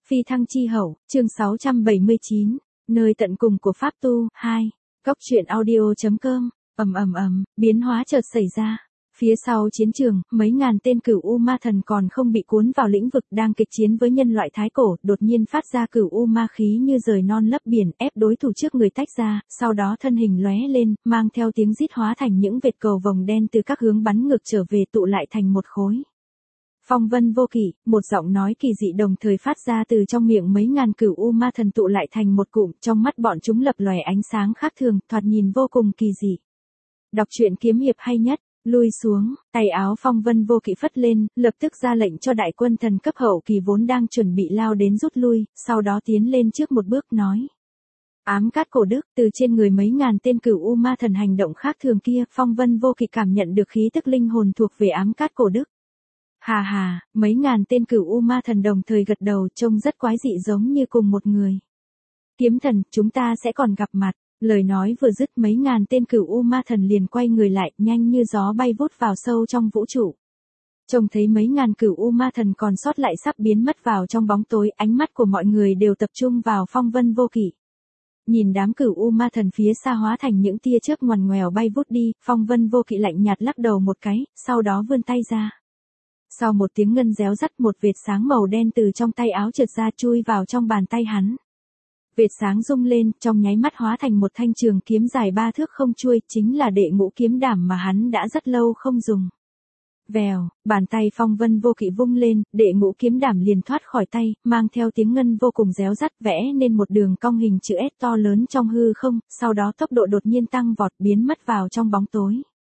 Phi thăng chi hậu, chương 679, nơi tận cùng của Pháp tu, 2, Góc truyện audio.com, biến hóa chợt xảy ra. Phía sau chiến trường, mấy ngàn tên cửu U ma thần còn không bị cuốn vào lĩnh vực đang kịch chiến với nhân loại thái cổ, đột nhiên phát ra cửu U ma khí như rời non lấp biển, ép đối thủ trước người tách ra, sau đó thân hình lóe lên, mang theo tiếng rít hóa thành những vệt cầu vồng đen từ các hướng bắn ngược trở về tụ lại thành một khối. Phong vân vô kỷ, một giọng nói kỳ dị đồng thời phát ra từ trong miệng mấy ngàn cửu U ma thần tụ lại thành một cụm, trong mắt bọn chúng lập lòe ánh sáng khác thường, thoạt nhìn vô cùng kỳ dị. Đọc truyện kiếm hiệp hay nhất, lui xuống, tay áo phong vân vô kỵ phất lên, lập tức ra lệnh cho đại quân thần cấp hậu kỳ vốn đang chuẩn bị lao đến rút lui, sau đó tiến lên trước một bước nói. Ám cát cổ đức, từ trên người mấy ngàn tên cửu U ma thần hành động khác thường kia, phong vân vô kỵ cảm nhận được khí tức linh hồn thuộc về ám cát cổ đức. Hà hà, mấy ngàn tên cửu U ma thần đồng thời gật đầu, trông rất quái dị giống như cùng một người. Kiếm thần, chúng ta sẽ còn gặp mặt. Lời nói vừa dứt mấy ngàn tên cửu U ma thần liền quay người lại, nhanh như gió bay vút vào sâu trong vũ trụ. Trông thấy mấy ngàn cửu U ma thần còn sót lại sắp biến mất vào trong bóng tối, ánh mắt của mọi người đều tập trung vào phong vân vô kỵ. Nhìn đám cửu U ma thần phía xa hóa thành những tia chớp ngoằn ngoèo bay vút đi, phong vân vô kỵ lạnh nhạt lắc đầu một cái, sau đó vươn tay ra. Sau một tiếng ngân réo rắt, một vệt sáng màu đen từ trong tay áo trượt ra chui vào trong bàn tay hắn. Vệt sáng rung lên, trong nháy mắt hóa thành một thanh trường kiếm dài 3 thước không chuôi, chính là đệ ngũ kiếm đảm mà hắn đã rất lâu không dùng. Vèo, bàn tay phong vân vô kỵ vung lên, đệ ngũ kiếm đảm liền thoát khỏi tay, mang theo tiếng ngân vô cùng réo rắt vẽ nên một đường cong hình chữ S to lớn trong hư không, sau đó tốc độ đột nhiên tăng vọt biến mất vào trong bóng tối.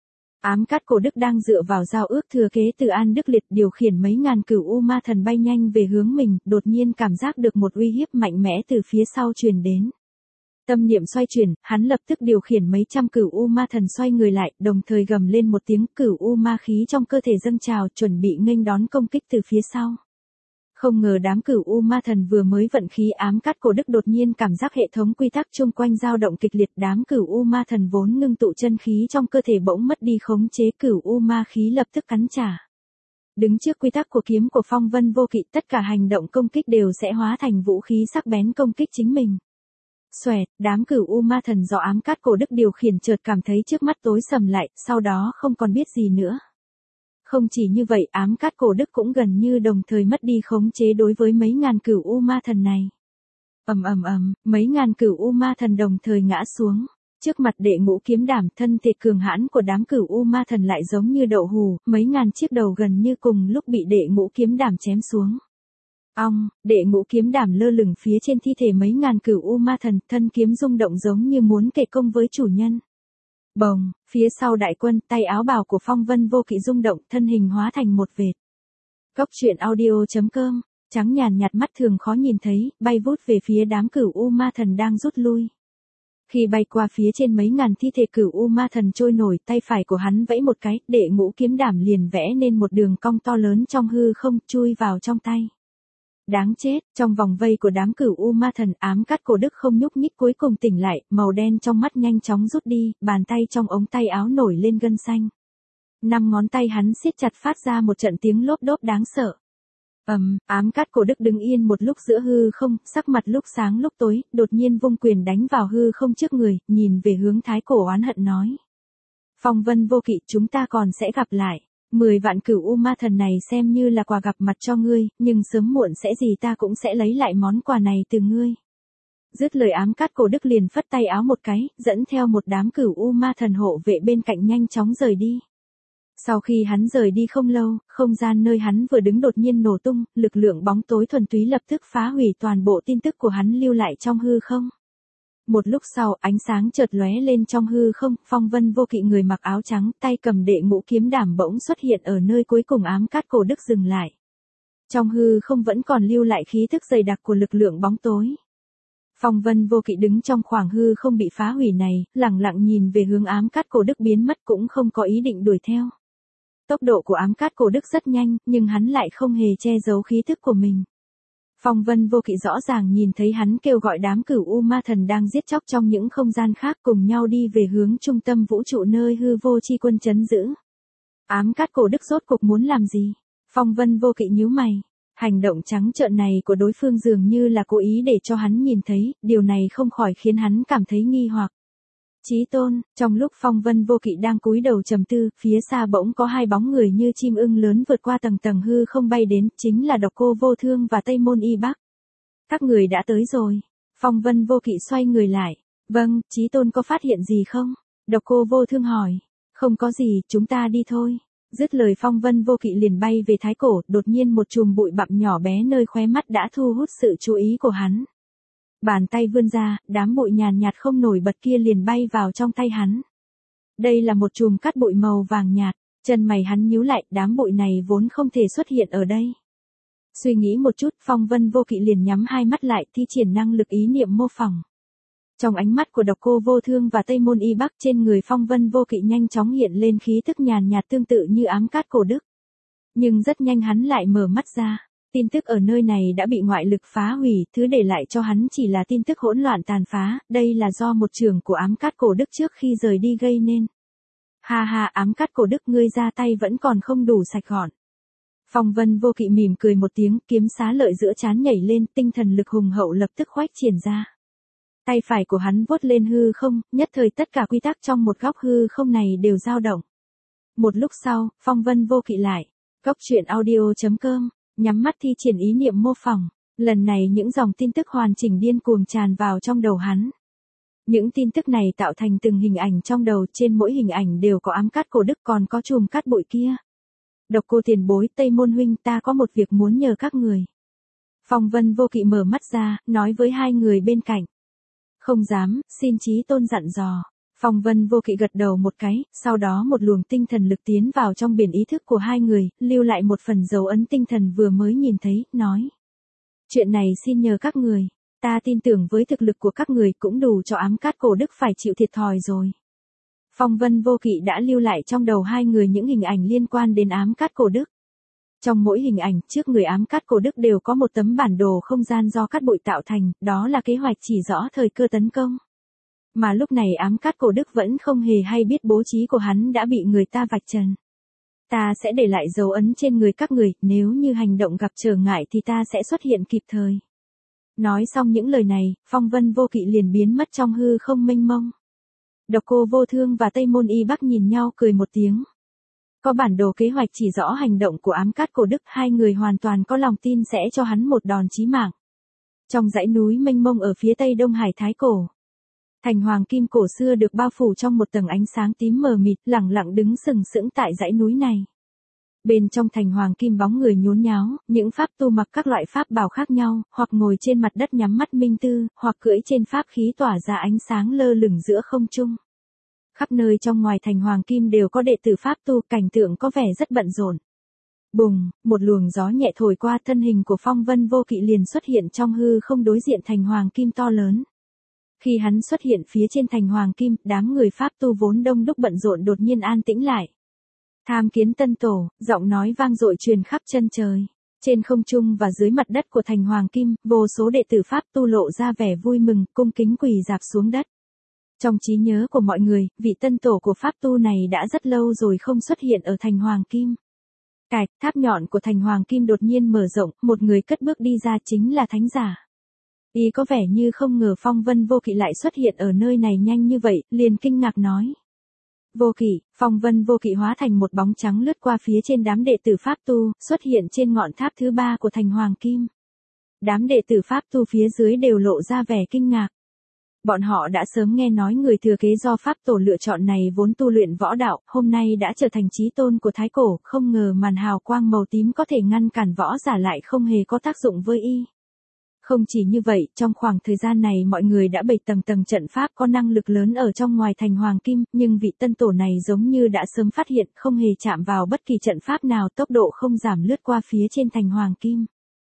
Ám cát cổ đức đang dựa vào giao ước thừa kế từ An Đức Liệt điều khiển mấy ngàn cửu U ma thần bay nhanh về hướng mình, đột nhiên cảm giác được một uy hiếp mạnh mẽ từ phía sau truyền đến. Tâm niệm xoay chuyển, hắn lập tức điều khiển mấy trăm cửu U ma thần xoay người lại, đồng thời gầm lên một tiếng, cửu U ma khí trong cơ thể dâng trào, chuẩn bị nghênh đón công kích từ phía sau. Không ngờ đám cửu U ma thần vừa mới vận khí ám cát cổ đức đột nhiên cảm giác hệ thống quy tắc chung quanh dao động kịch liệt, đám cửu U ma thần vốn ngưng tụ chân khí trong cơ thể bỗng mất đi khống chế, cửu U ma khí lập tức cắn trả. Đứng trước quy tắc của kiếm của phong vân vô kỵ, tất cả hành động công kích đều sẽ hóa thành vũ khí sắc bén công kích chính mình. Xoẹt, đám cửu U ma thần do ám cát cổ đức điều khiển chợt cảm thấy trước mắt tối sầm lại, sau đó không còn biết gì nữa. Không chỉ như vậy, ám cát cổ đức cũng gần như đồng thời mất đi khống chế đối với mấy ngàn cửu U ma thần này. Mấy ngàn cửu U ma thần đồng thời ngã xuống. Trước mặt đệ ngũ kiếm đảm, thân thể cường hãn của đám cửu U ma thần lại giống như đậu hù, mấy ngàn chiếc đầu gần như cùng lúc bị đệ ngũ kiếm đảm chém xuống. Đệ ngũ kiếm đảm lơ lửng phía trên thi thể mấy ngàn cửu U ma thần, thân kiếm rung động giống như muốn kề công với chủ nhân. Bồng, phía sau đại quân, tay áo bào của phong vân vô kỵ rung động, thân hình hóa thành một vệt. Góc truyện audio.com, trắng nhàn nhạt mắt thường khó nhìn thấy, bay vút về phía đám cửu U ma thần đang rút lui. Khi bay qua phía trên mấy ngàn thi thể cửu U ma thần trôi nổi, tay phải của hắn vẫy một cái, đệ ngũ kiếm đảm liền vẽ nên một đường cong to lớn trong hư không, chui vào trong tay. Đáng chết, trong vòng vây của đám cửu U ma thần, ám cát cổ đức không nhúc nhích cuối cùng tỉnh lại, màu đen trong mắt nhanh chóng rút đi, bàn tay trong ống tay áo nổi lên gân xanh. 5 ngón tay hắn siết chặt phát ra một trận tiếng lốp đốp đáng sợ. Ám cát cổ đức đứng yên một lúc giữa hư không, sắc mặt lúc sáng lúc tối, đột nhiên vung quyền đánh vào hư không trước người, nhìn về hướng thái cổ oán hận nói. Phong vân vô kỵ, chúng ta còn sẽ gặp lại. 10 vạn cửu U ma thần này xem như là quà gặp mặt cho ngươi, nhưng sớm muộn sẽ gì ta cũng sẽ lấy lại món quà này từ ngươi. Dứt lời ám cát cổ đức liền phất tay áo một cái, dẫn theo một đám cửu U ma thần hộ vệ bên cạnh nhanh chóng rời đi. Sau khi hắn rời đi không lâu, không gian nơi hắn vừa đứng đột nhiên nổ tung, lực lượng bóng tối thuần túy lập tức phá hủy toàn bộ tin tức của hắn lưu lại trong hư không. Một lúc sau, ánh sáng chợt lóe lên trong hư không, phong vân vô kỵ người mặc áo trắng, tay cầm đệ ngũ kiếm đảm bỗng xuất hiện ở nơi cuối cùng ám cát cổ đức dừng lại. Trong hư không vẫn còn lưu lại khí thức dày đặc của lực lượng bóng tối. Phong vân vô kỵ đứng trong khoảng hư không bị phá hủy này, lặng lặng nhìn về hướng ám cát cổ đức biến mất cũng không có ý định đuổi theo. Tốc độ của ám cát cổ đức rất nhanh, nhưng hắn lại không hề che giấu khí thức của mình. Phong vân vô kỵ rõ ràng nhìn thấy hắn kêu gọi đám cửu U ma thần đang giết chóc trong những không gian khác cùng nhau đi về hướng trung tâm vũ trụ nơi hư vô chi quân trấn giữ. Ám cát cổ đức rốt cuộc muốn làm gì? Phong vân vô kỵ nhíu mày. Hành động trắng trợn này của đối phương dường như là cố ý để cho hắn nhìn thấy, điều này không khỏi khiến hắn cảm thấy nghi hoặc. Chí Tôn, trong lúc Phong Vân Vô Kỵ đang cúi đầu trầm tư, phía xa bỗng có hai bóng người như chim ưng lớn vượt qua tầng tầng hư không bay đến, chính là Độc Cô Vô Thương và Tây Môn Y Bắc. Các người đã tới rồi. Phong Vân Vô Kỵ xoay người lại. Vâng, Chí Tôn có phát hiện gì không? Độc Cô Vô Thương hỏi. Không có gì, chúng ta đi thôi. Dứt lời Phong Vân Vô Kỵ liền bay về thái cổ, đột nhiên một chùm bụi bặm nhỏ bé nơi khóe mắt đã thu hút sự chú ý của hắn. Bàn tay vươn ra, đám bụi nhàn nhạt không nổi bật kia liền bay vào trong tay hắn. Đây là một chùm cát bụi màu vàng nhạt, chân mày hắn nhíu lại, đám bụi này vốn không thể xuất hiện ở đây. Suy nghĩ một chút, Phong Vân Vô Kỵ liền nhắm hai mắt lại, thi triển năng lực ý niệm mô phỏng. Trong ánh mắt của Độc Cô Vô Thương và Tây Môn Y Bắc, trên người Phong Vân Vô Kỵ nhanh chóng hiện lên khí tức nhàn nhạt tương tự như ám cát cổ đức. Nhưng rất nhanh hắn lại mở mắt ra. Tin tức ở nơi này đã bị ngoại lực phá hủy, thứ để lại cho hắn chỉ là tin tức hỗn loạn tàn phá, đây là do một trưởng của ám cát cổ đức trước khi rời đi gây nên. Ha ha, ám cát cổ đức ngươi ra tay vẫn còn không đủ sạch gọn. Phong Vân Vô Kỵ mỉm cười một tiếng, kiếm xá lợi giữa trán nhảy lên, tinh thần lực hùng hậu lập tức khuếch triển ra. Tay phải của hắn vuốt lên hư không, nhất thời tất cả quy tắc trong một góc hư không này đều dao động. Một lúc sau, Phong Vân Vô Kỵ lại. Cốc truyện audio.com, nhắm mắt thi triển ý niệm mô phỏng. Lần này những dòng tin tức hoàn chỉnh điên cuồng tràn vào trong đầu hắn. Những tin tức này tạo thành từng hình ảnh trong đầu, trên mỗi hình ảnh đều có ám cát cổ đức còn có chùm cát bụi kia. Độc Cô tiền bối, Tây Môn huynh, ta có một việc muốn nhờ các người. Phong Vân Vô Kỵ mở mắt ra, nói với hai người bên cạnh. Không dám, xin Chí Tôn dặn dò. Phong Vân Vô Kỵ gật đầu một cái, sau đó một luồng tinh thần lực tiến vào trong biển ý thức của hai người, lưu lại một phần dấu ấn tinh thần vừa mới nhìn thấy, nói. Chuyện này xin nhờ các người, ta tin tưởng với thực lực của các người cũng đủ cho ám cát cổ đức phải chịu thiệt thòi rồi. Phong Vân Vô Kỵ đã lưu lại trong đầu hai người những hình ảnh liên quan đến ám cát cổ đức. Trong mỗi hình ảnh, trước người ám cát cổ đức đều có một tấm bản đồ không gian do cát bụi tạo thành, đó là kế hoạch chỉ rõ thời cơ tấn công. Mà lúc này ám cát cổ đức vẫn không hề hay biết bố trí của hắn đã bị người ta vạch trần. Ta sẽ để lại dấu ấn trên người các người, nếu như hành động gặp trở ngại thì ta sẽ xuất hiện kịp thời. Nói xong những lời này, Phong Vân Vô Kỵ liền biến mất trong hư không mênh mông. Độc Cô Vô Thương và Tây Môn Y Bắc nhìn nhau cười một tiếng. Có bản đồ kế hoạch chỉ rõ hành động của ám cát cổ đức, hai người hoàn toàn có lòng tin sẽ cho hắn một đòn chí mạng. Trong dãy núi mênh mông ở phía tây Đông Hải Thái Cổ, thành hoàng kim cổ xưa được bao phủ trong một tầng ánh sáng tím mờ mịt, lẳng lặng đứng sừng sững tại dãy núi này. Bên trong thành hoàng kim bóng người nhốn nháo, những pháp tu mặc các loại pháp bào khác nhau, hoặc ngồi trên mặt đất nhắm mắt minh tư, hoặc cưỡi trên pháp khí tỏa ra ánh sáng lơ lửng giữa không trung. Khắp nơi trong ngoài thành hoàng kim đều có đệ tử pháp tu, cảnh tượng có vẻ rất bận rộn. Bùng, một luồng gió nhẹ thổi qua, thân hình của Phong Vân Vô Kỵ liền xuất hiện trong hư không đối diện thành hoàng kim to lớn. Khi hắn xuất hiện phía trên thành hoàng kim, đám người pháp tu vốn đông đúc bận rộn đột nhiên an tĩnh lại. Tham kiến tân tổ, giọng nói vang dội truyền khắp chân trời. Trên không trung và dưới mặt đất của thành hoàng kim, vô số đệ tử pháp tu lộ ra vẻ vui mừng, cung kính quỳ rạp xuống đất. Trong trí nhớ của mọi người, vị tân tổ của pháp tu này đã rất lâu rồi không xuất hiện ở thành hoàng kim. Cạch, tháp nhọn của thành hoàng kim đột nhiên mở rộng, một người cất bước đi ra, chính là thánh giả. Y có vẻ như không ngờ Phong Vân Vô Kỵ lại xuất hiện ở nơi này nhanh như vậy, liền kinh ngạc nói. Vô Kỵ, Phong Vân Vô Kỵ hóa thành một bóng trắng lướt qua phía trên đám đệ tử pháp tu, xuất hiện trên ngọn tháp thứ 3 của thành hoàng kim. Đám đệ tử pháp tu phía dưới đều lộ ra vẻ kinh ngạc. Bọn họ đã sớm nghe nói người thừa kế do pháp tổ lựa chọn này vốn tu luyện võ đạo, hôm nay đã trở thành chí tôn của Thái Cổ, không ngờ màn hào quang màu tím có thể ngăn cản võ giả lại không hề có tác dụng với y. Không chỉ như vậy, trong khoảng thời gian này mọi người đã bày tầng tầng trận pháp có năng lực lớn ở trong ngoài thành hoàng kim, nhưng vị tân tổ này giống như đã sớm phát hiện, không hề chạm vào bất kỳ trận pháp nào, tốc độ không giảm lướt qua phía trên thành hoàng kim.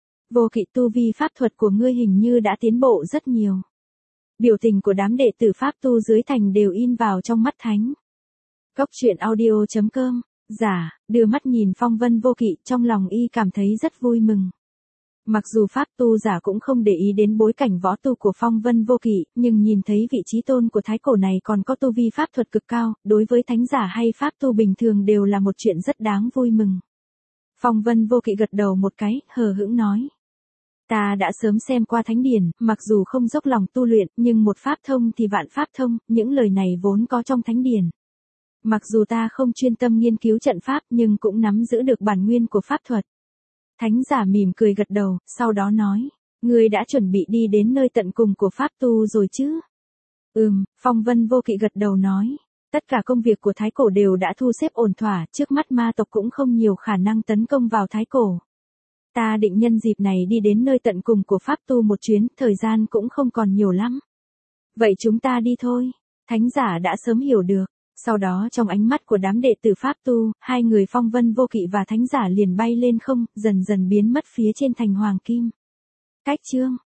Vô Kỵ, tu vi pháp thuật của ngươi hình như đã tiến bộ rất nhiều. Biểu tình của đám đệ tử pháp tu dưới thành đều in vào trong mắt thánh. Cốc truyện audio.com, giả, đưa mắt nhìn Phong Vân Vô Kỵ, trong lòng y cảm thấy rất vui mừng. Mặc dù pháp tu giả cũng không để ý đến bối cảnh võ tu của Phong Vân Vô Kỵ, nhưng nhìn thấy vị chí tôn của Thái Cổ này còn có tu vi pháp thuật cực cao, đối với thánh giả hay pháp tu bình thường đều là một chuyện rất đáng vui mừng. Phong Vân Vô Kỵ gật đầu một cái, hờ hững nói. Ta đã sớm xem qua thánh điển, mặc dù không dốc lòng tu luyện, nhưng một pháp thông thì vạn pháp thông, những lời này vốn có trong thánh điển. Mặc dù ta không chuyên tâm nghiên cứu trận pháp nhưng cũng nắm giữ được bản nguyên của pháp thuật. Thánh giả mỉm cười gật đầu, sau đó nói, ngươi đã chuẩn bị đi đến nơi tận cùng của pháp tu rồi chứ? Phong Vân Vô Kỵ gật đầu nói. Tất cả công việc của Thái Cổ đều đã thu xếp ổn thỏa, trước mắt ma tộc cũng không nhiều khả năng tấn công vào Thái Cổ. Ta định nhân dịp này đi đến nơi tận cùng của pháp tu một chuyến, thời gian cũng không còn nhiều lắm. Vậy chúng ta đi thôi. Thánh giả đã sớm hiểu được. Sau đó trong ánh mắt của đám đệ tử pháp tu, hai người Phong Vân Vô Kỵ và thánh giả liền bay lên không, dần dần biến mất phía trên thành hoàng kim. Cách chương